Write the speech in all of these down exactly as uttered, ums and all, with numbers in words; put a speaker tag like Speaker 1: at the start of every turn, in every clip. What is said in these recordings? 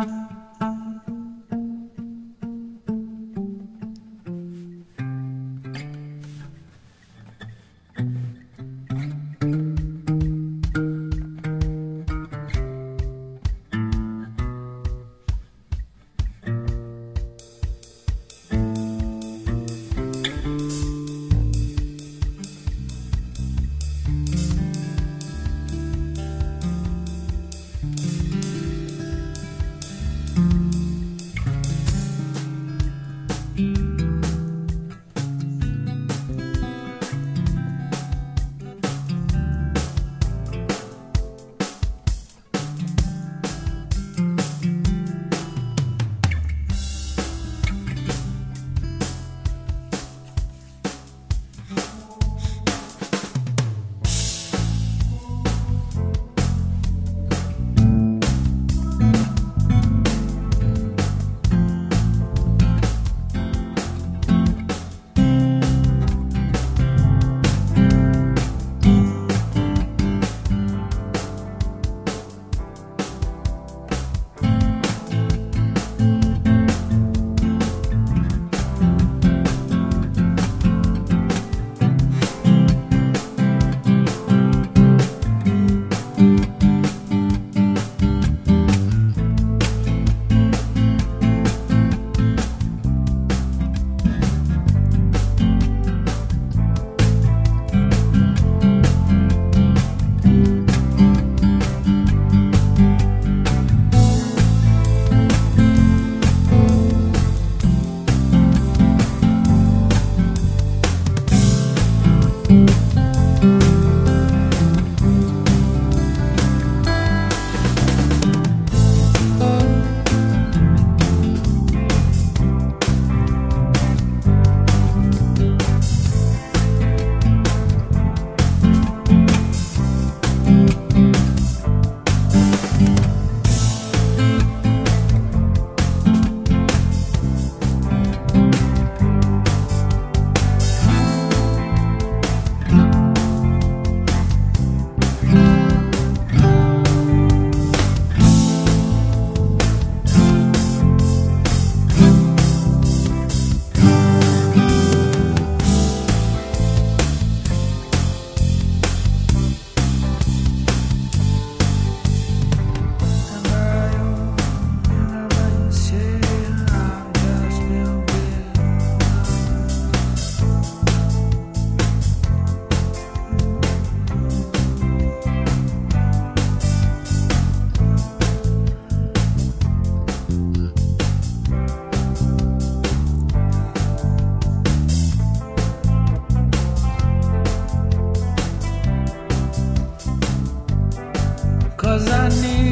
Speaker 1: 'Cause I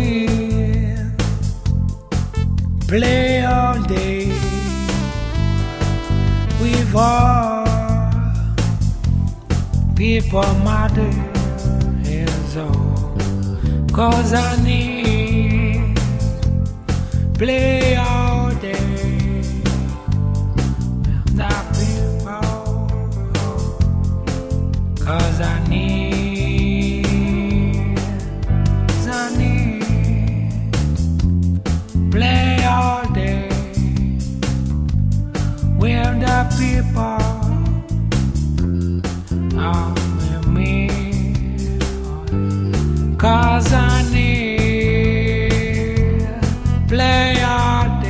Speaker 1: need play all day with all people matter is all. 'Cause I need play all day with the people. 'Cause I need play all day with the people. Oh, with me. 'Cause I need play all day.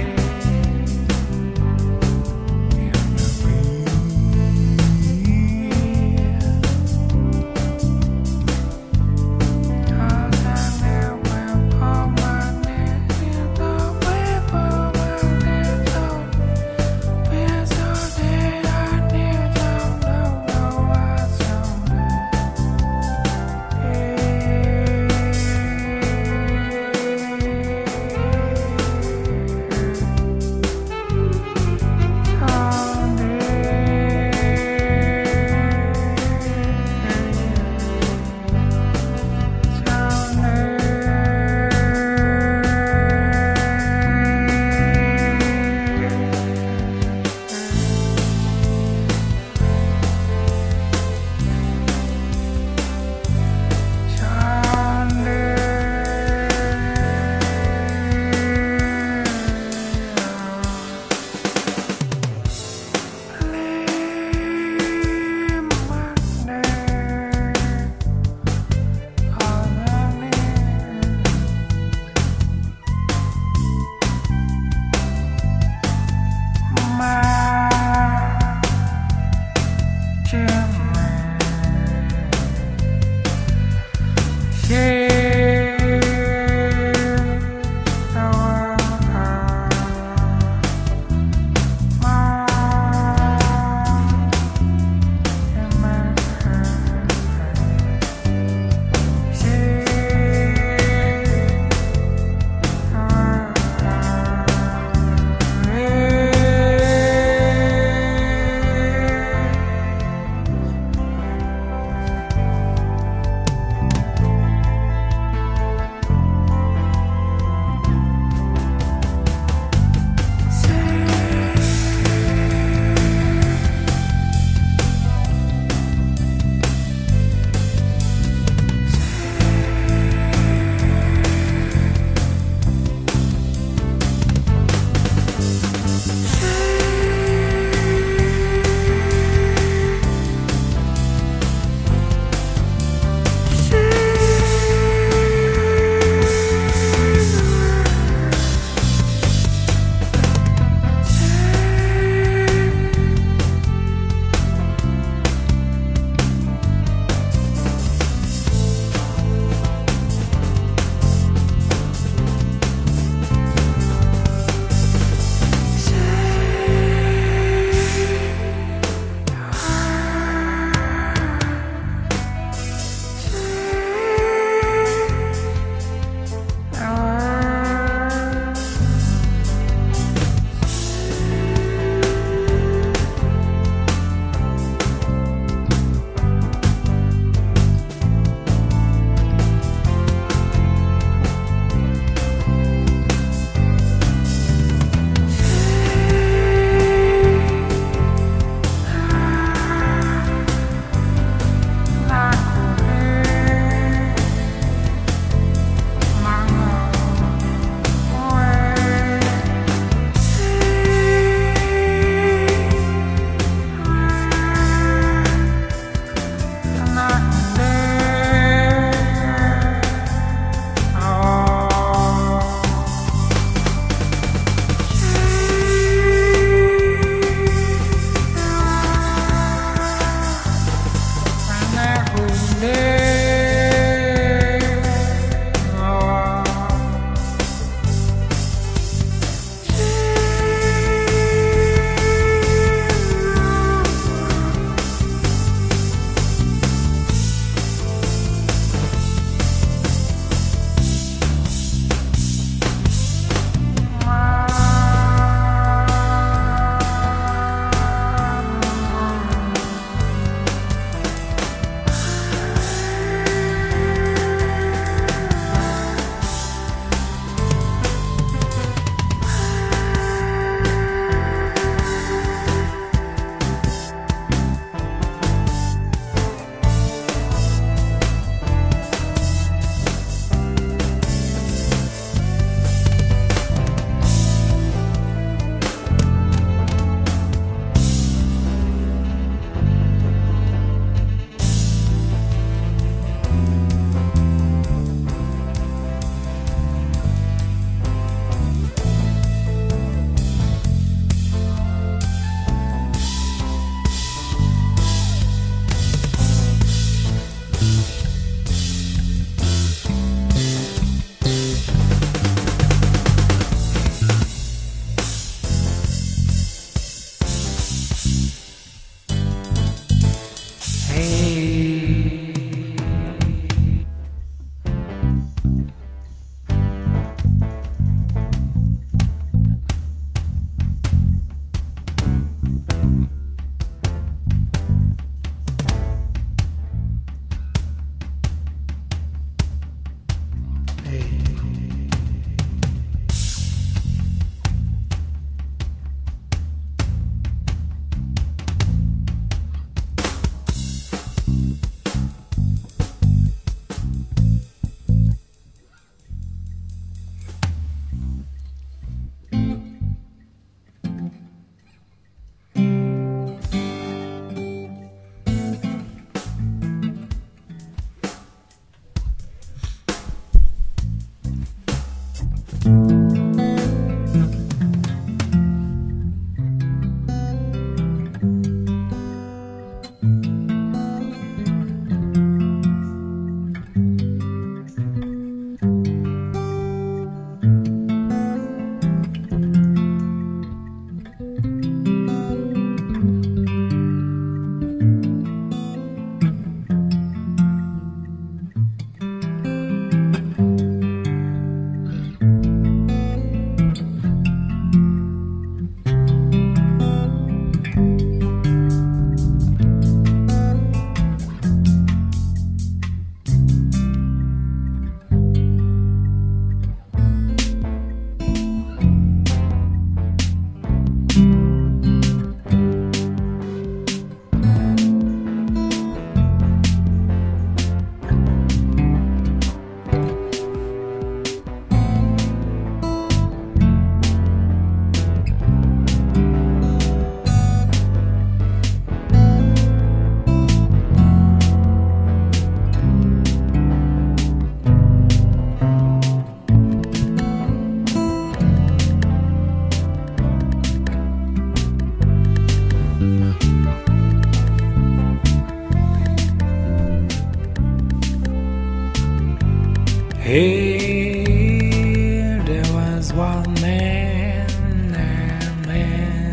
Speaker 1: Hey, there was one man, that man,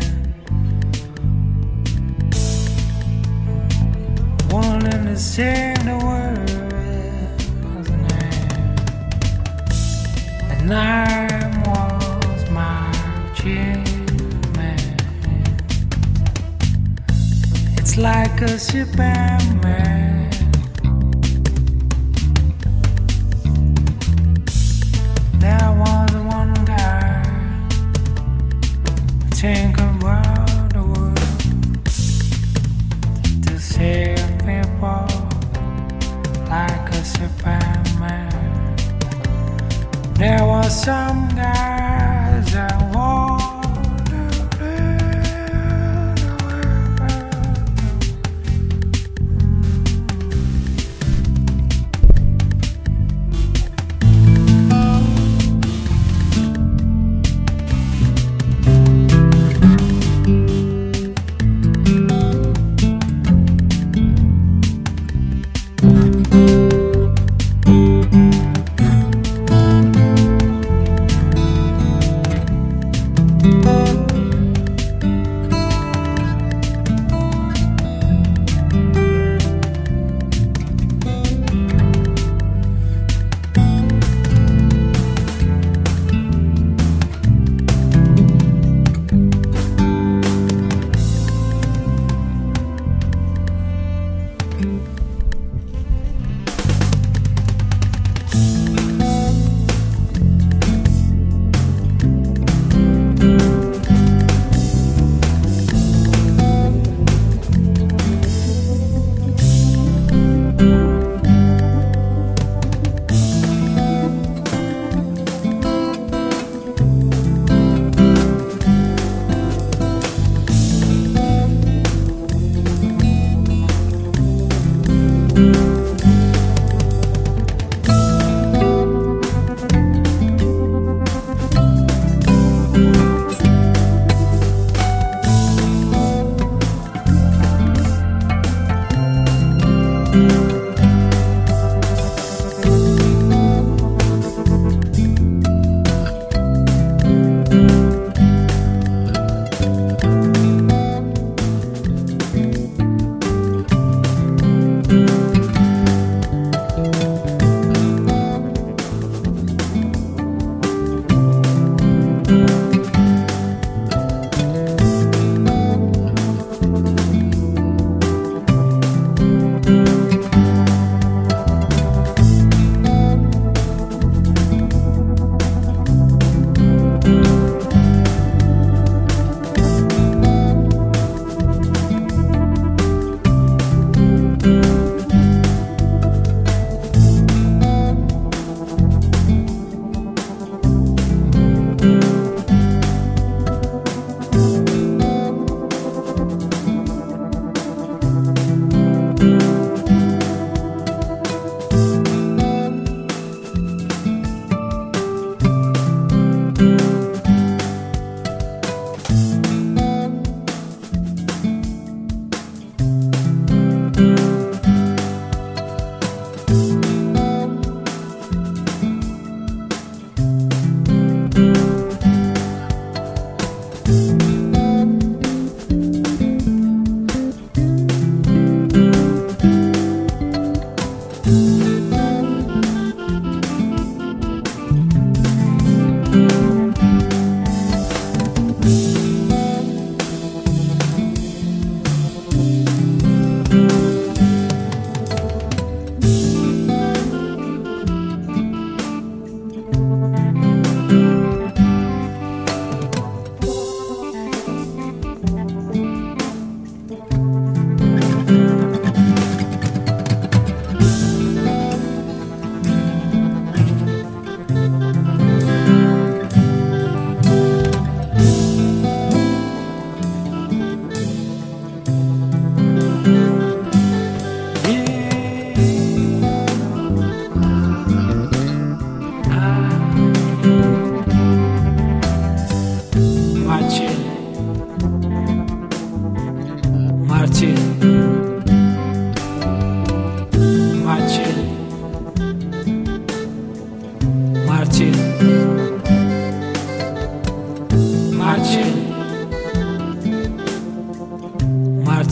Speaker 1: wanting to save the world, wasn't it? And I was my achievement. It's like a Superman. There was one guy think about the world to save people like a Superman. There was some guys that wanted the world.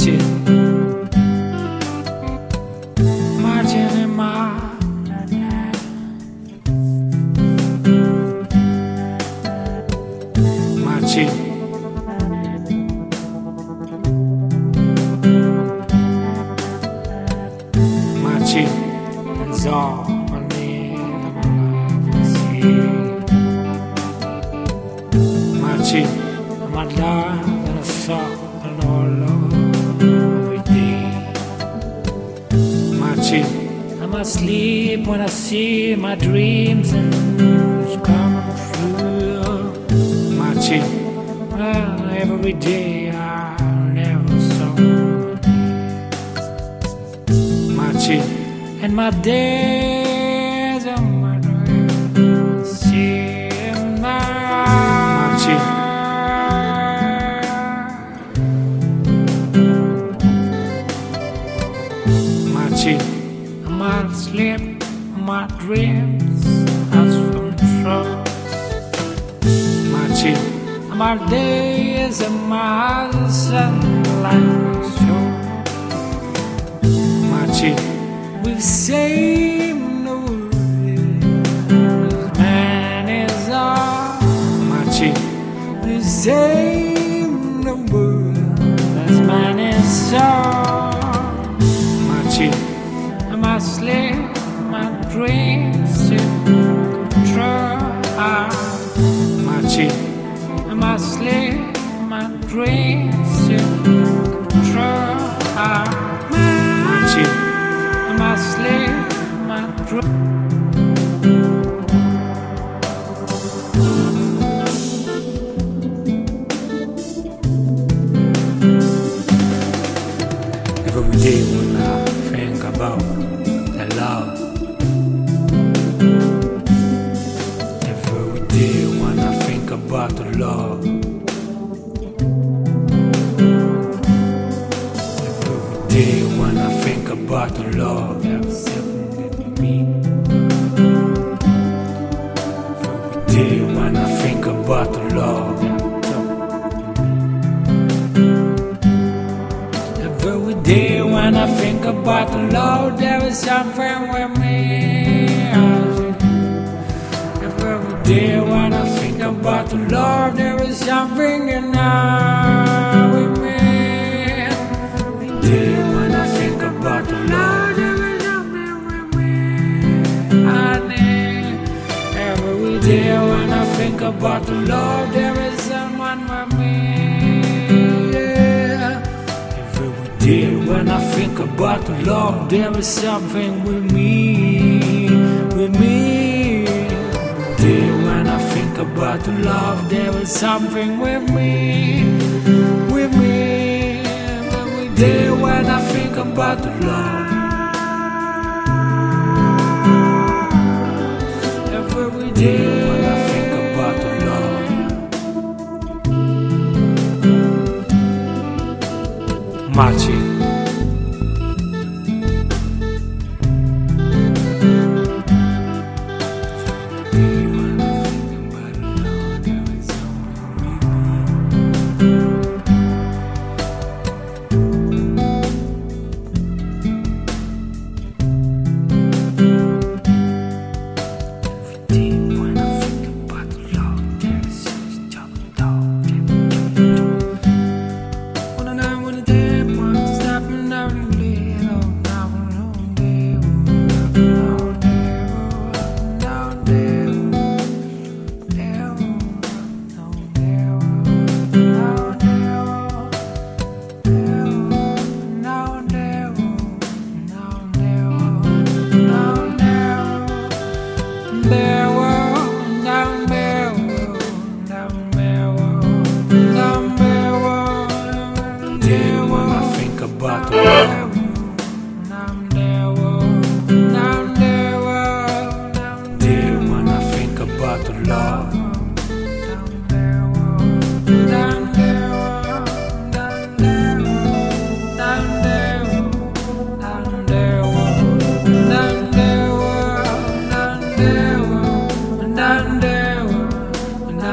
Speaker 1: marching, marching in my marching, marching, that's all I need in my life to see. Marching, my life and a song and all every day. Marching, I must sleep when I see my dreams and come true. Marching, well, every day I never saw marching, and my days are my dreams. See marching, marching, I might sleep my dreams as from trust. Marching, my days are miles and light short. Marching, we've same no man is all. Marching, we've same no as man is all. Marching, I must sleep my dreams in control. Marching, I must sleep my dreams in control. Marching, I must sleep my dreams. Every day when I think about the love, every day when I think about the love, every day when I think about the love that's happened to me, every day when I think about the love that's happened to me, every day when I think about the love, there is something with me. Every day when I think about the Lord, there is something in now with me. Every day when I think about the Lord, there is something with me. Honey. Every day when I think about the Lord, there is someone with me. Yeah. Every day when I think about the Lord, there is something with me, with me. When I think about the love, there is something with me, with me. Every day when I think about the love, every day when I think about the love, marching.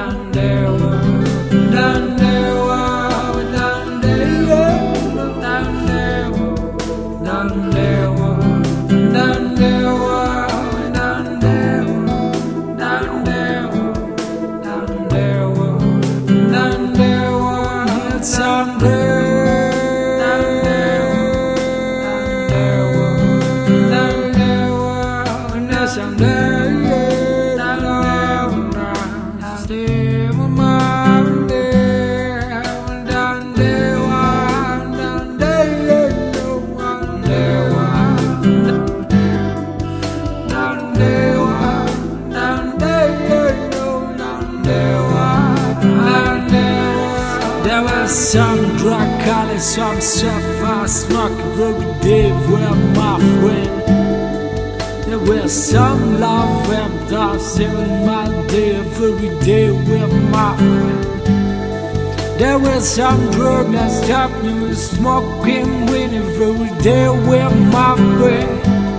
Speaker 1: Down There was some drug collar, some stuff I smoke every day with my friend. There was some love and I in my day every day with my friend. There was some drug that stopped me with smoking weed every day with my friend.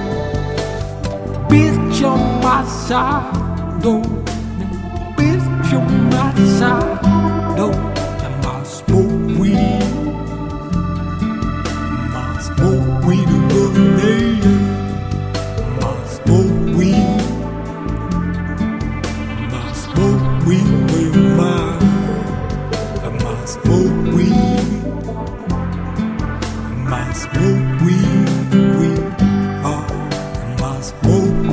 Speaker 1: Bitch on my side, don't. Bitch on my side, don't. Smoke weed, my smoke weed every day. My smoke weed, my smoke weed with my, my smoke weed, my smoke weed, weed, oh, my smoke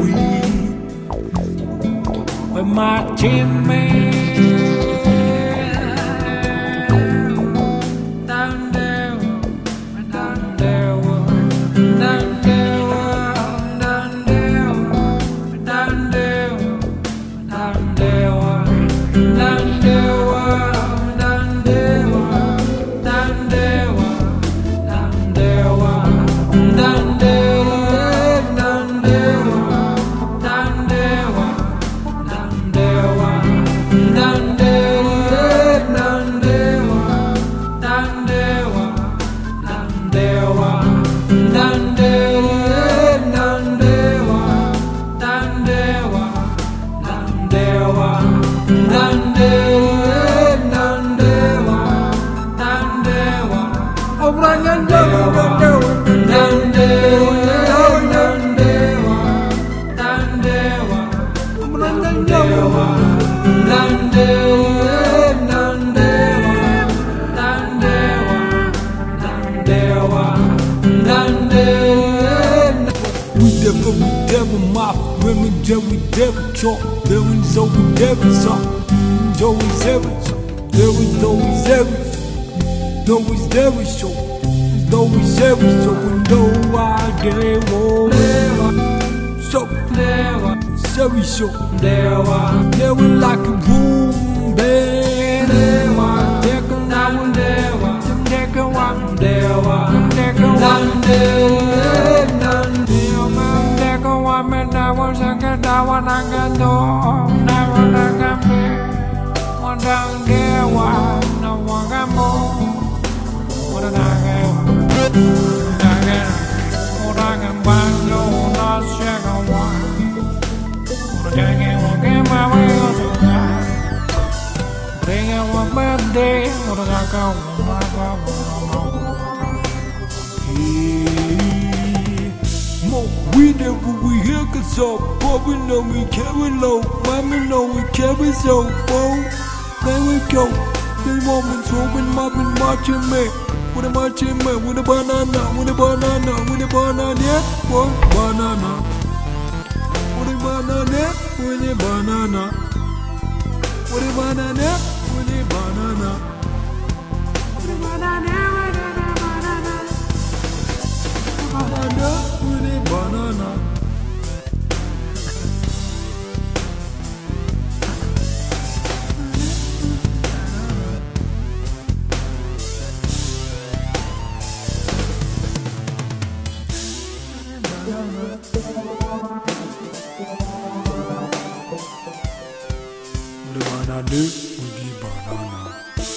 Speaker 1: weed with my teammates. We never talk, there was always ever something, there was ever something, there was always ever, there was never so, there was ever so, and no idea what. So, very so, there was like a room bed, there can now and there, there can one, there can one, there I was a good I want to get door, never let them be. One down there, one, no one can move. What did I get? I get what I can buy, no, not second one. What I can get my way on the night. Bring it one birthday, what did I go? My God, we never we hear cause up, but we know we carry low. Mommy know we carry so low. There we go. The moments hoping mobbing marching me. With a marching man, with a banana, with a banana, with a banana, what banana? With a banana, with a banana. With a banana, with a banana. With a banana, with a banana. Banana, with a banana. Banana, with the banana.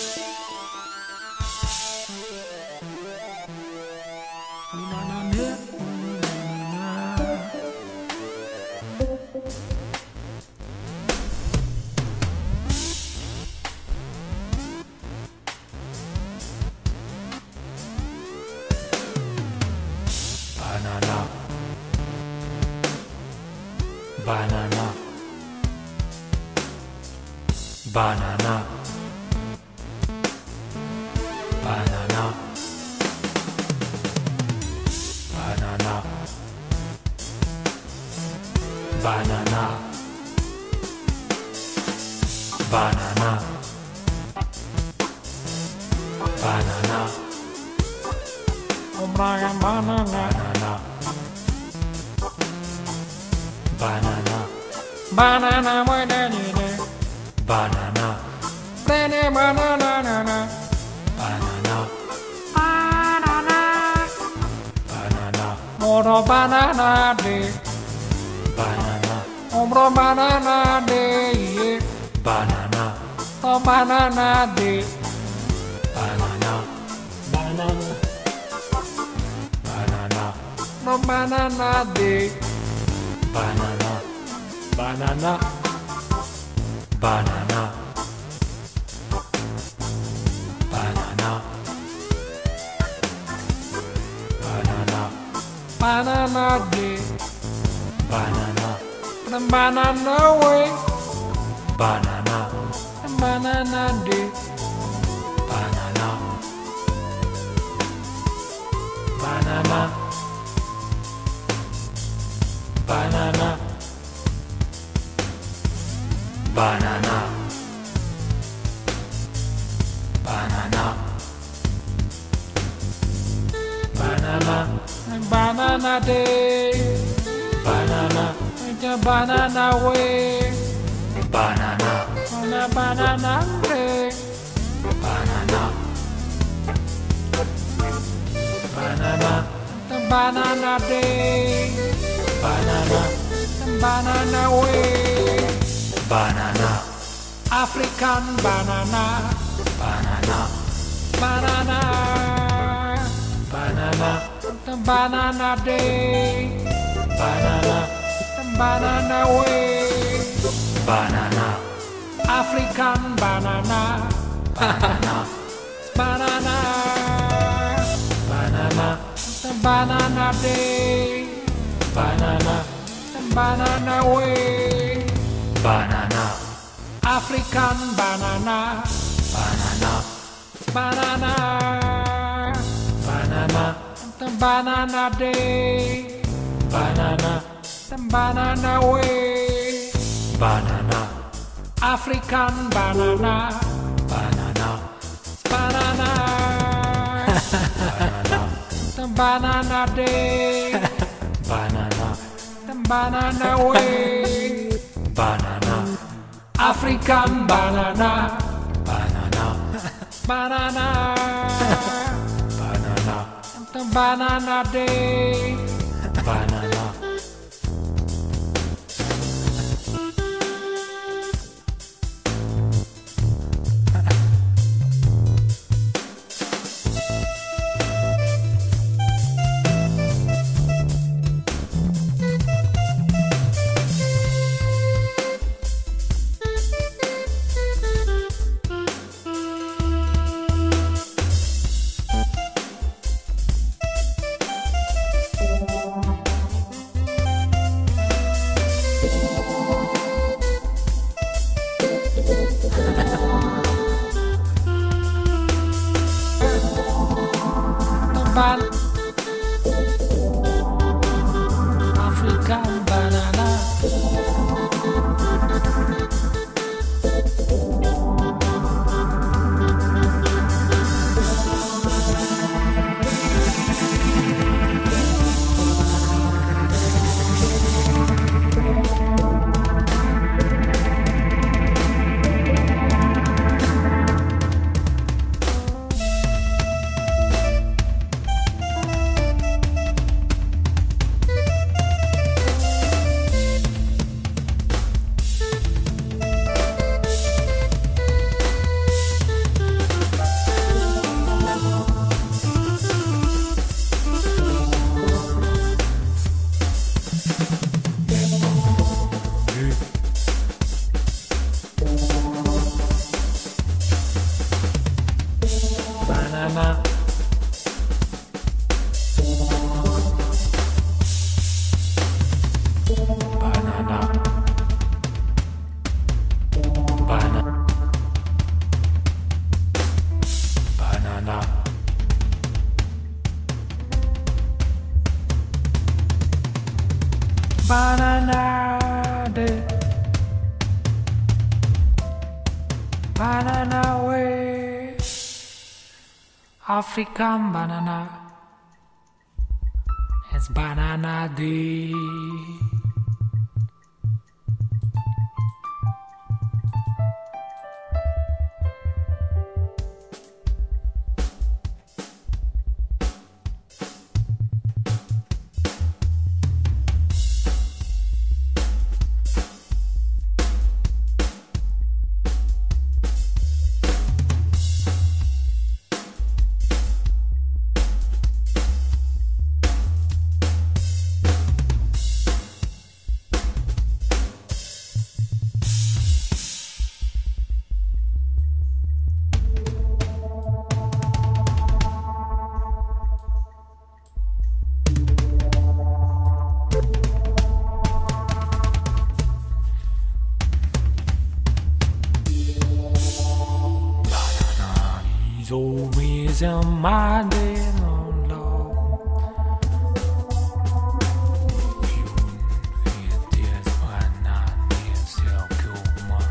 Speaker 1: Banana, banana, banana, banana, banana, banana, banana, banana, banana, banana, banana, banana, banana, banana, banana, banana, Ombro banana day,
Speaker 2: banana,
Speaker 1: ombro banana day, yeah.
Speaker 2: banana,
Speaker 1: Oh banana day,
Speaker 2: banana, banana, banana,
Speaker 1: no banana day,
Speaker 2: banana, banana, banana, banana, banana,
Speaker 1: banana day,
Speaker 2: banana,
Speaker 1: the banana way,
Speaker 2: banana,
Speaker 1: the banana day,
Speaker 2: banana, banana, banana, banana, banana, banana,
Speaker 1: banana day,
Speaker 2: banana,
Speaker 1: the banana way,
Speaker 2: banana,
Speaker 1: on a banana day,
Speaker 2: banana, banana,
Speaker 1: the banana day,
Speaker 2: banana,
Speaker 1: the banana way,
Speaker 2: banana,
Speaker 1: African banana,
Speaker 2: banana,
Speaker 1: banana,
Speaker 2: banana,
Speaker 1: the banana day,
Speaker 2: banana,
Speaker 1: the banana way,
Speaker 2: banana,
Speaker 1: African banana,
Speaker 2: banana,
Speaker 1: banana,
Speaker 2: banana,
Speaker 1: the banana day,
Speaker 2: banana,
Speaker 1: the banana way,
Speaker 2: banana,
Speaker 1: African banana,
Speaker 2: banana,
Speaker 1: banana,
Speaker 2: banana,
Speaker 1: the banana day,
Speaker 2: banana,
Speaker 1: the banana way,
Speaker 2: banana,
Speaker 1: African banana,
Speaker 2: banana,
Speaker 1: banana,
Speaker 2: banana,
Speaker 1: the banana day,
Speaker 2: banana,
Speaker 1: the banana way,
Speaker 2: banana,
Speaker 1: African banana,
Speaker 2: banana,
Speaker 1: banana,
Speaker 2: banana,
Speaker 1: the banana day,
Speaker 2: banana.
Speaker 1: ban African banana,
Speaker 2: banana, banana, banana, banana,
Speaker 1: banana day, banana way, African banana, it's banana day.
Speaker 2: old reason my day long long. If you feel this by not yourself kill one.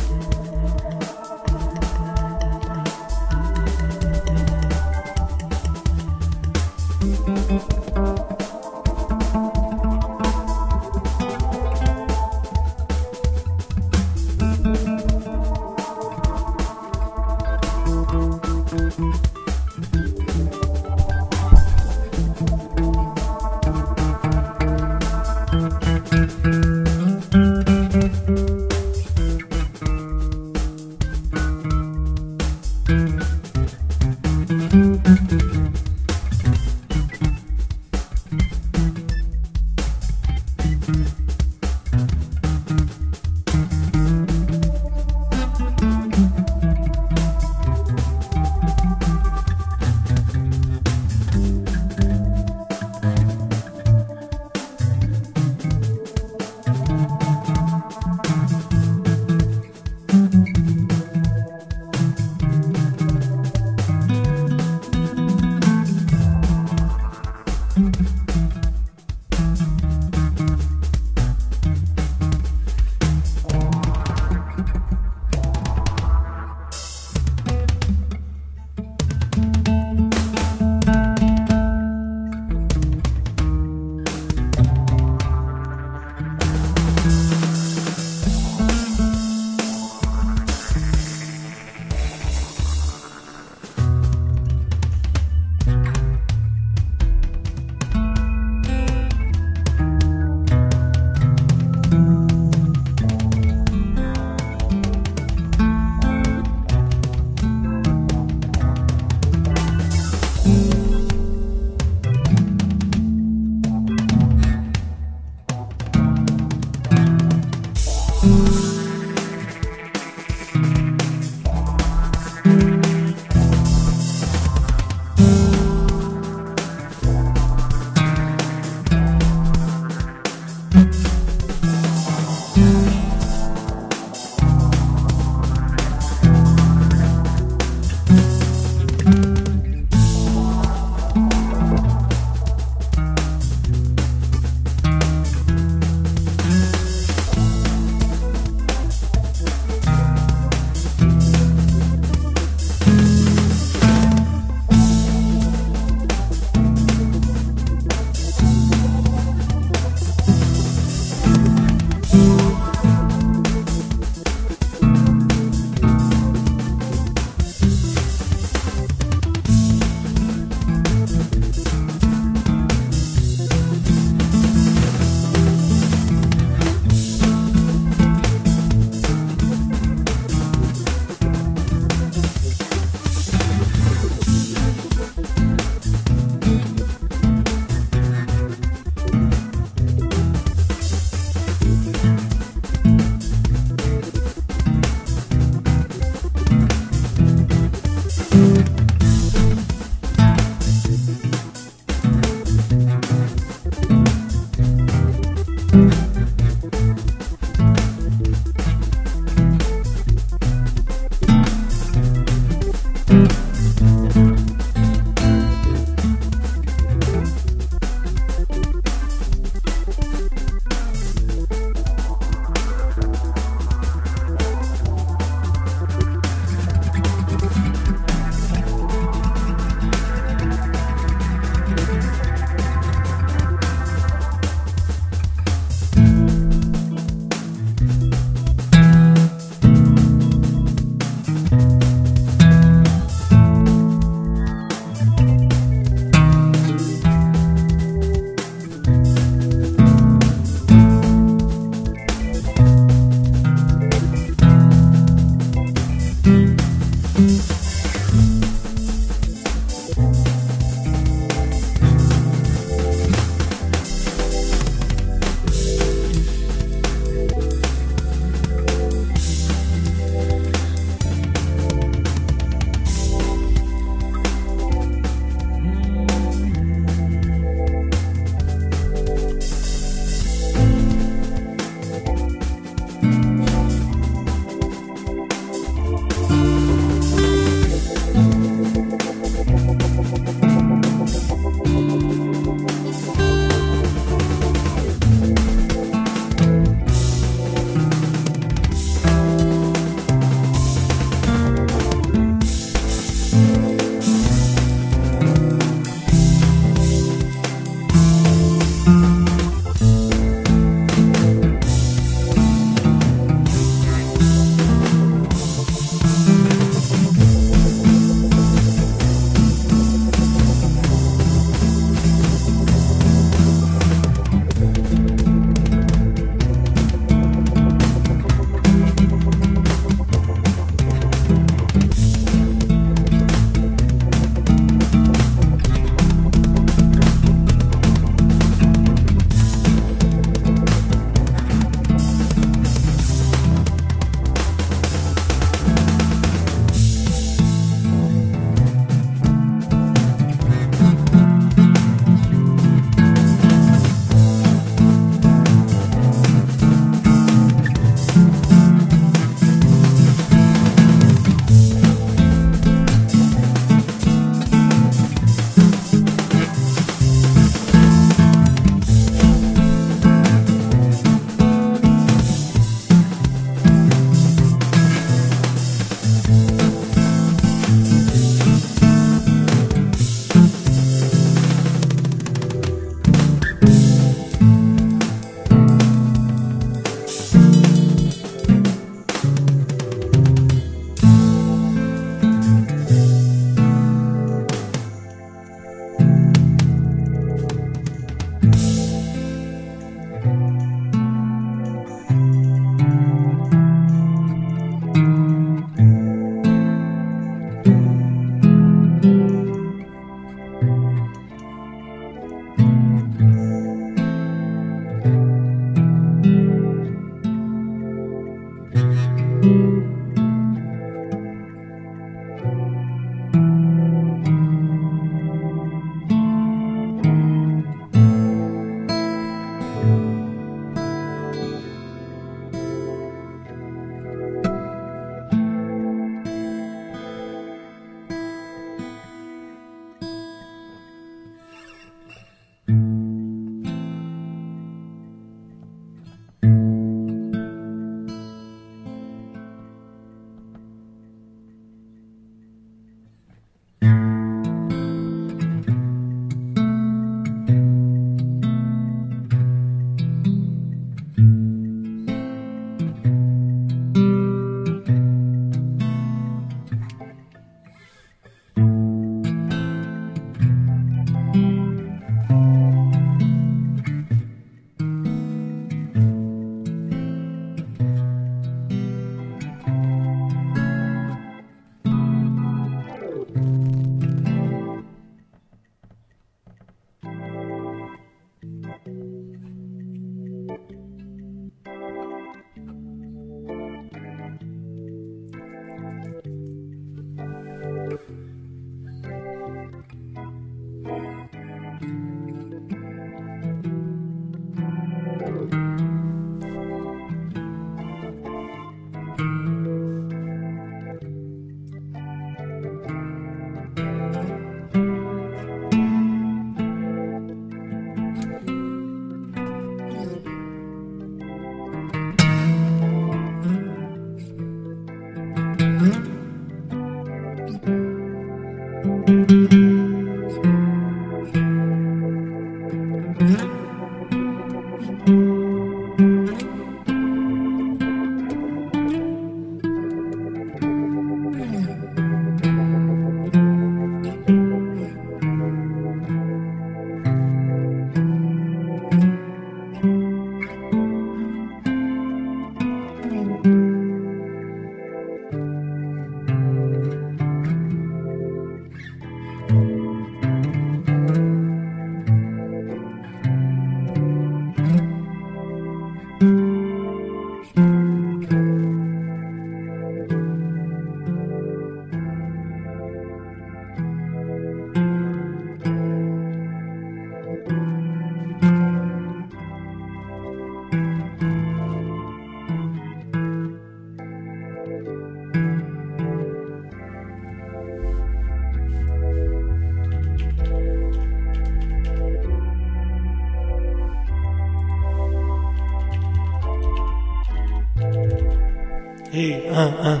Speaker 1: uh, uh.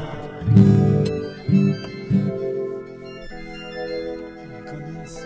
Speaker 1: Goodness.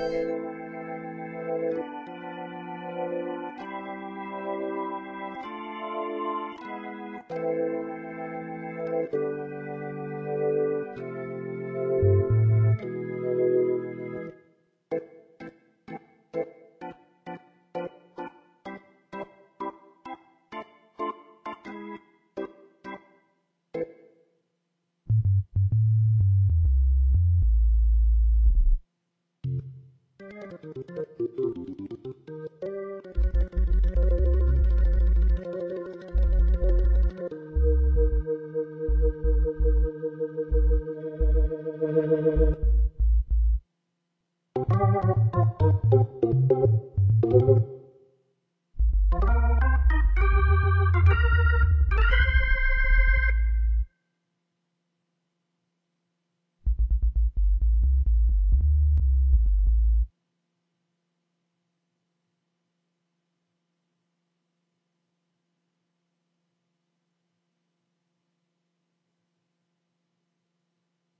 Speaker 1: Thank you.